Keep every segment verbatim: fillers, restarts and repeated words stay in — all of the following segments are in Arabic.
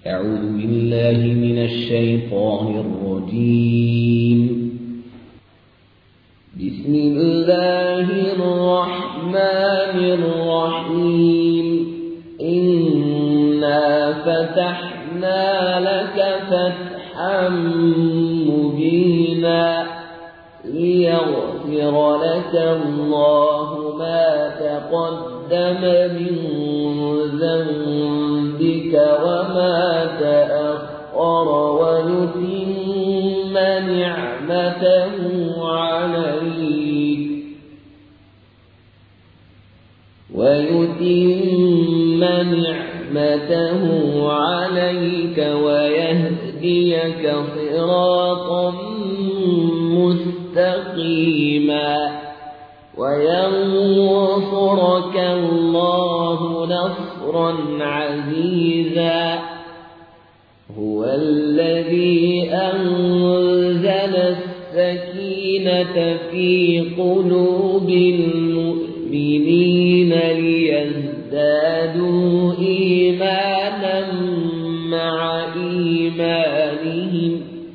أعوذ بالله من الشيطان الرجيم. بسم الله الرحمن الرحيم. إنا فتحنا لك فتحا مبينا ليغفر لك الله ما تقدم من ذنبك وما تأخر ويتم نعمته عليك ويتم نعمته عليك ويهديك صراطا مستقيما وينصرك الله نصرا عزيزا. هو الذي أنزل السكينة في قلوب المؤمنين ليزدادوا إيمانا مع إيمانهم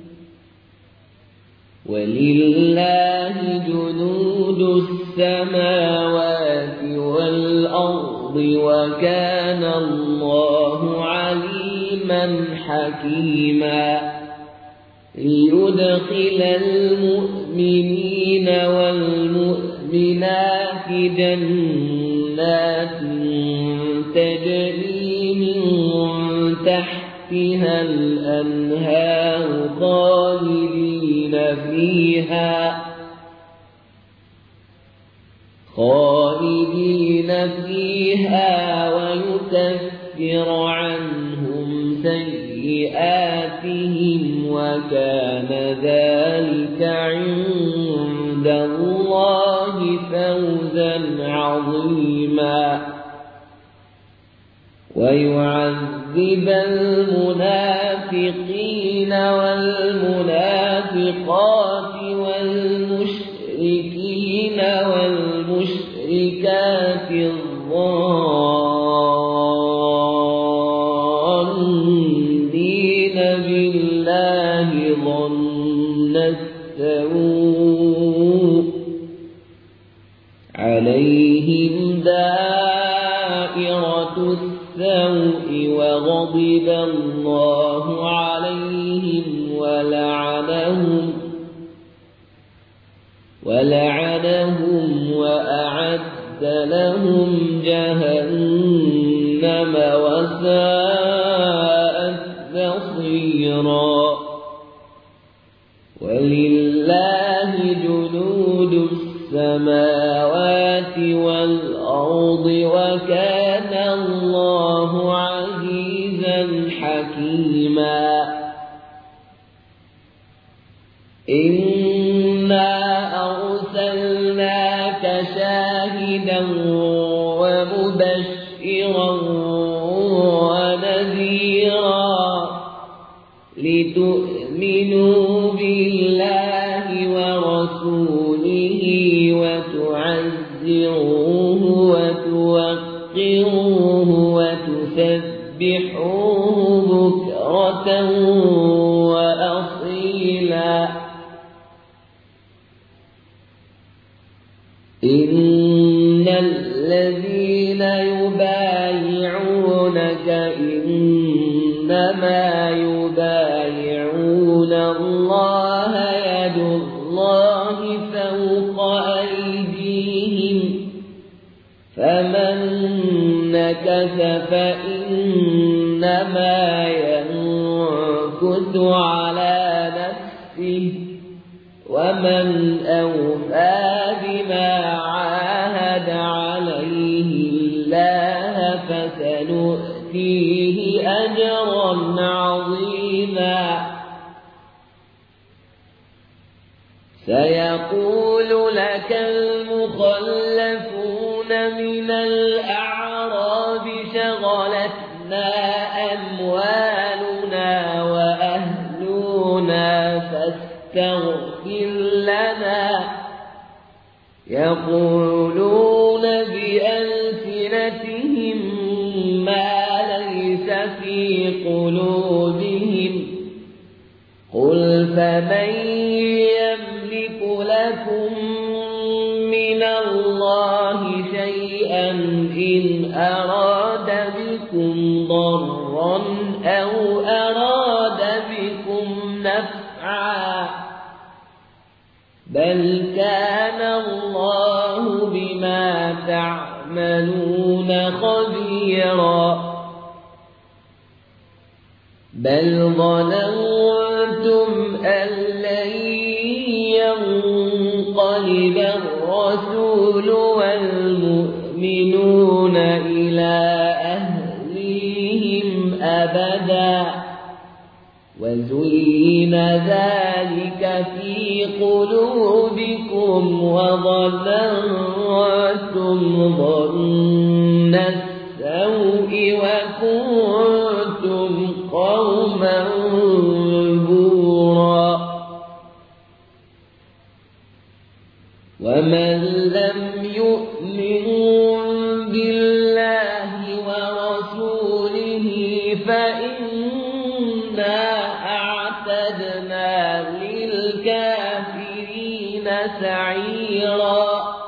ولله جنود السماوات والأرض وكان الله عليما حكيما. ليدخل المؤمنين والمؤمنات جنات تجري من تحتها الأنهار خالدين فيها خالدين فيها ويكفر عنهم سيئاتهم وكان ذلك عند الله فوزا عظيما. ويعذب المنافقين والمنافقات والمشركين والمشركات الظانين بالله ظن السوء عليهم دائرة السوء وغضب الله عليهم ولعنهم ولعنهم وأعد لهم جهنم وساءت مصيرا. ولله جنود السماوات والأرض وكان الله عزيزا حكيما. إنا أرسلناك شاهدا ومبشرا ونذيرا لتؤمنوا بالله ورسوله وتعزروه وتوقروه وتسبحوه بكرة وأصيلا. إن الذين يبايعونك إنما يبايعون الله يد الله فوق أيديهم فمن نكث فإنما ينكث على نفسه ومن أوفى بما عاهد عليه الله فسنؤتيه أجرا عظيما. سيقول لك المخلفون من الأعراب شغلتنا أموالنا وأهلنا فاستغفر لنا. يقولون بألسنتهم ما ليس في قلوبهم قلوبهم قل فمن يملك لكم من الله شيئا إن أراد بكم ضرا أو أراد بكم نفعا بل كان الله بما تعملون خبيرا بل ظننتم أن لن ينقلب الرسول والمؤمنون إلى أهليهم أبدا وزين ذلك في قلوبكم وظننتم ظن السوء وكنتم قوما بورا ومن لم يؤمن بالله ورسوله فإنا أعتدنا للكافرين سعيرا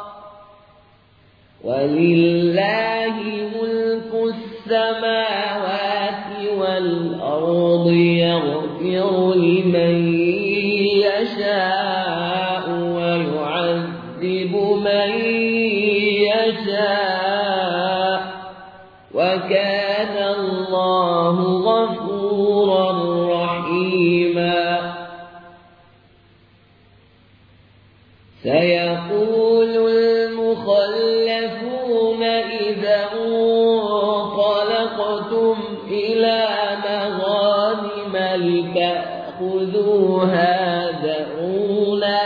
ولله ملك السماوات والأرض يغفر لمن يشاء ويعذب من يشاء وكان الله غفورا رحيما سيقول المخلفون إذا انطلقتم إلى مغانم لتأخذوها دعونا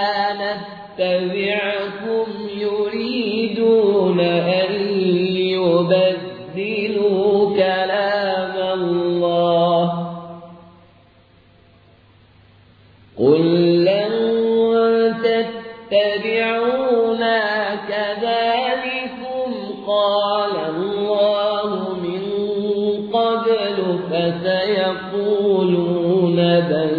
نتبعكم يريدون أن يبدلوا كلام الله قل لن تتبعونا كذلكم قال الله من قبل فسيقولون بل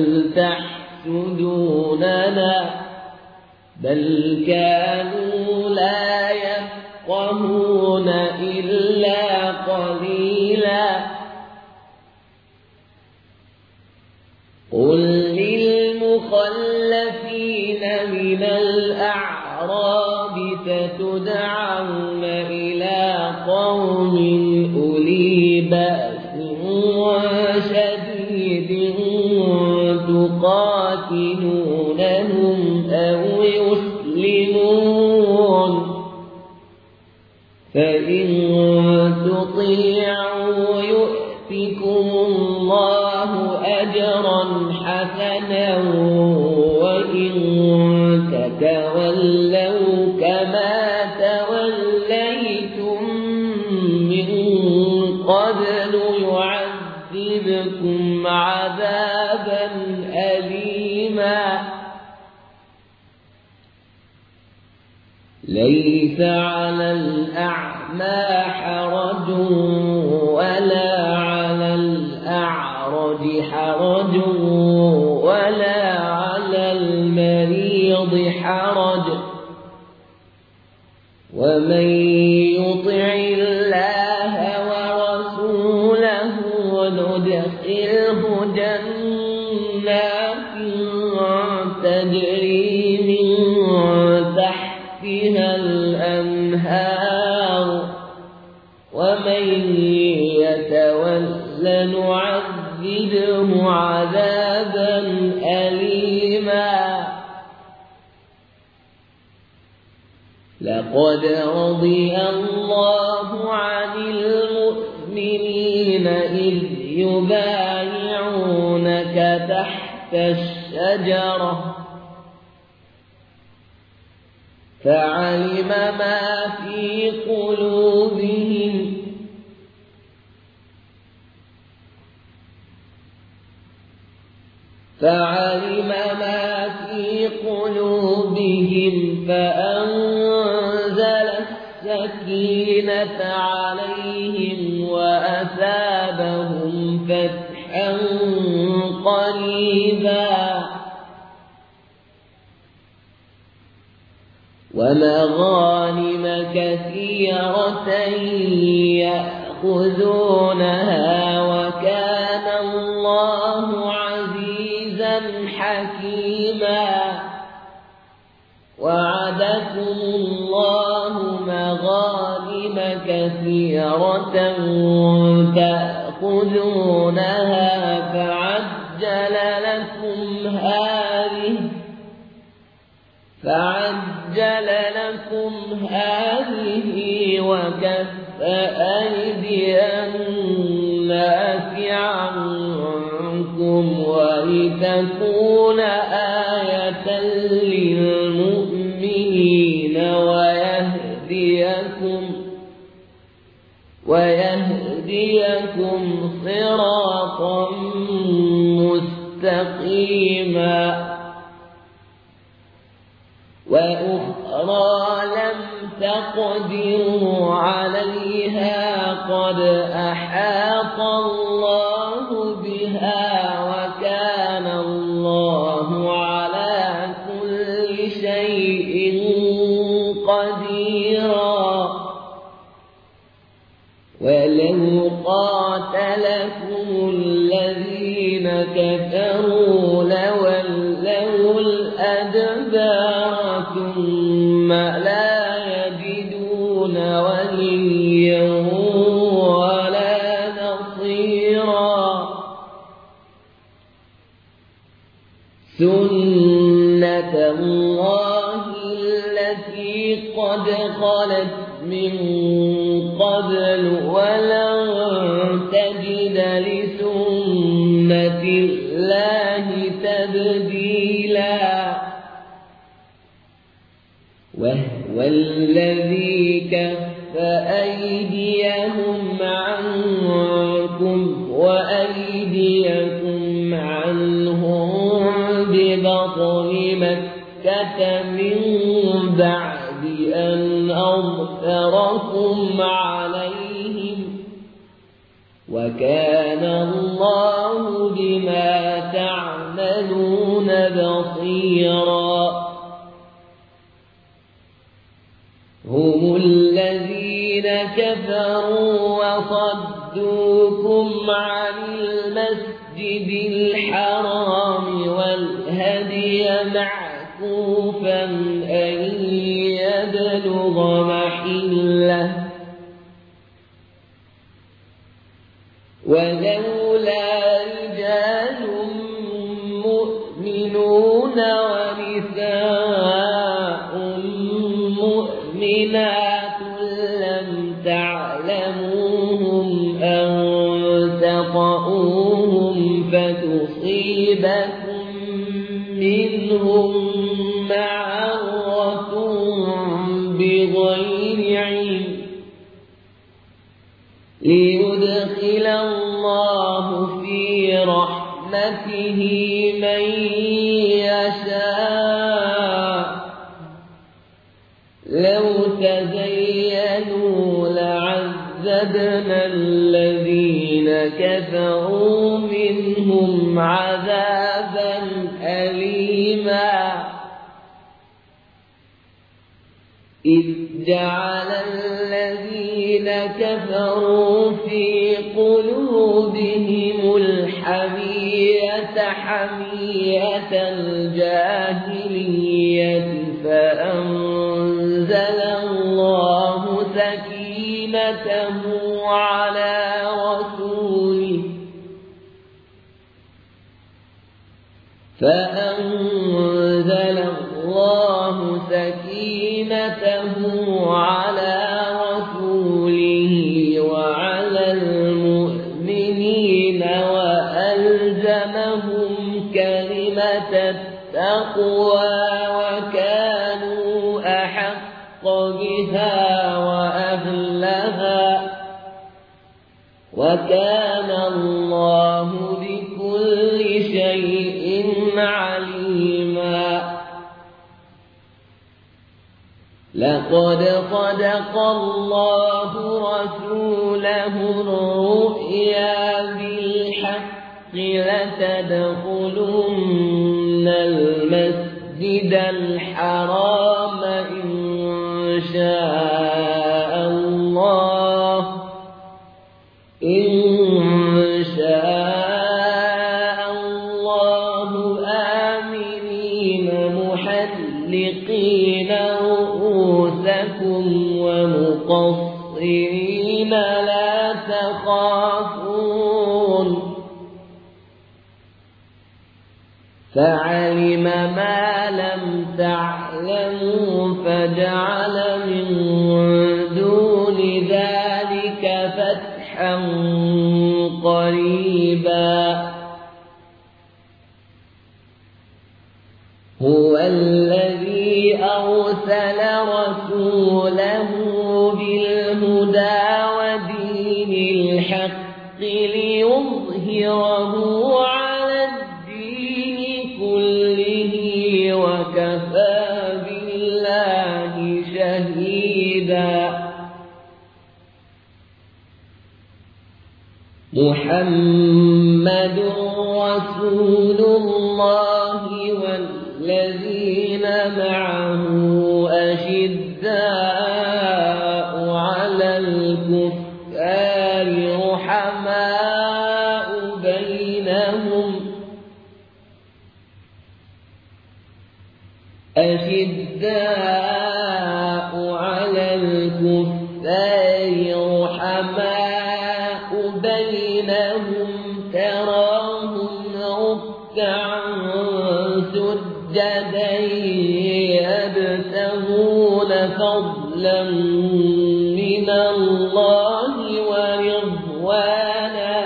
تحسدوننا بل كانوا لا يفقهون إلا قليلا قل للمخلفين من الأعراب ستدعون إلى قوم أولي بأس شديد تقاتلونهم أو يسلمون فإن تطيعوا يؤتكم الله أجرا حسنا وإن تتولوا كما توليتم من قبل يعذبكم عذابا أليما ليس على الأعمى حرج ولا على الأعرج حرج ولا على المريض حرج ومن يطع الله ورسوله ندخله جنات تجري من تحتها الأنهار ومن يتول نعذبه عذابا أليما لقد رضي الله عن المؤمنين إذ يبايعونك تحت الشجرة فعلم ما في قلوبهم فعلم ما في قلوبهم فأنزل السكينة عليهم وأثابهم فتحا فتحا قريبا ومغانم كثيرة يأخذونها وكان الله عزيزا حكيما وعدكم الله مغانم كثيرة تأخذونها فعجل لكم هذه فعجل لكم هذه وكف أيدي الناس عنكم ولتكون آية للمؤمنين ويهديكم ويهديكم صراطا مستقيما وأخرى لم تقدروا عليها قد أحاط الله بها وكان الله على كل شيء قديرا ولو قاتلكم الذين كفروا لولوا الأدبار ثم لا يجدون وليا ولا نصيرا سنة الله التي قد خلت من قبل ولن تجد لسنة الله تبديلا وهو الذي كف أيديهم عنكم وأيديكم عنهم ببطن مكة من بعد أن أظفركم عليهم وكان الله بما تعملون بصيرا هم الذين كفروا وصدوكم عن المسجد الحرام والهدي معكوفا أن يبلغ محله ولولا رجال مؤمنون ونساء مؤمنات لم تعلموهم أن تطؤوهم فتصيبكم منهم معرة بغير علم ليدخل الله في رحمته من يشاء لو تزينوا لعذبنا الذين كفروا منهم عذابا أليما إذ جعل الذين كفروا في قلوبهم الحمية حمية الجاهلية فأنزل الله سكينته على رسوله فأنزل الله سكينته على رسوله وعلى المؤمنين وألزمهم كلمة التقوى وكانوا أحق بها وأهلها وكان الله بكل شيء عليما لقد صدق الله رسوله الرؤيا بالحق لتدخلن المسجد الحرام إن شاء الله إن شاء الله آمنين محلقين رؤوسكم ومقصرين لا تخافون فعلم ما لم تعلموا فجعل من دون ذلك فتحا قريبا هو الذي أرسل رسوله بالهدى ودين الحق ليظهره على الدين كله وكفى بالله شهيدا محمد رسول الله والذين معه أشداء على الكفار رحماء بينهم أشداء على الكفار رحماء بينهم تراهم ركعا سجدا يبتغون فضلا من الله ورضوانا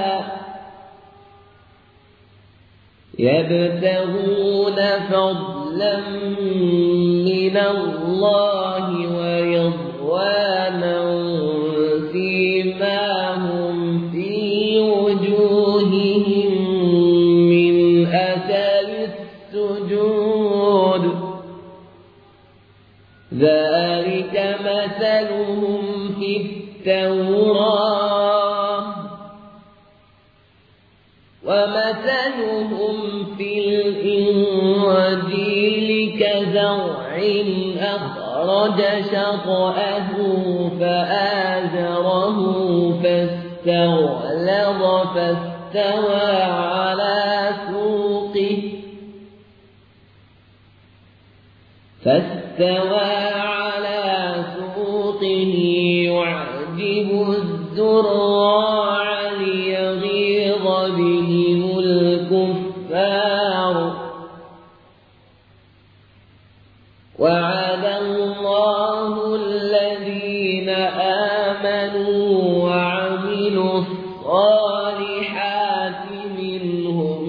يبتغون فضلا من الله ورضوانا فيما هم في وجوههم من أثر السجود ذلك مثلهم في التوراة ومثلهم في الإنجيل كزرع أخرج شطأه فآزره فاستغلظ فاستوى على سوقه فاستوى على سوقه يعجب الزراع ليغيظ بهم الكفار وعد الله الذين آمنوا وعملوا الصالحات منهم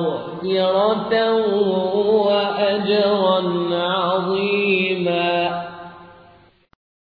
مغفرة وأجرا عظيما.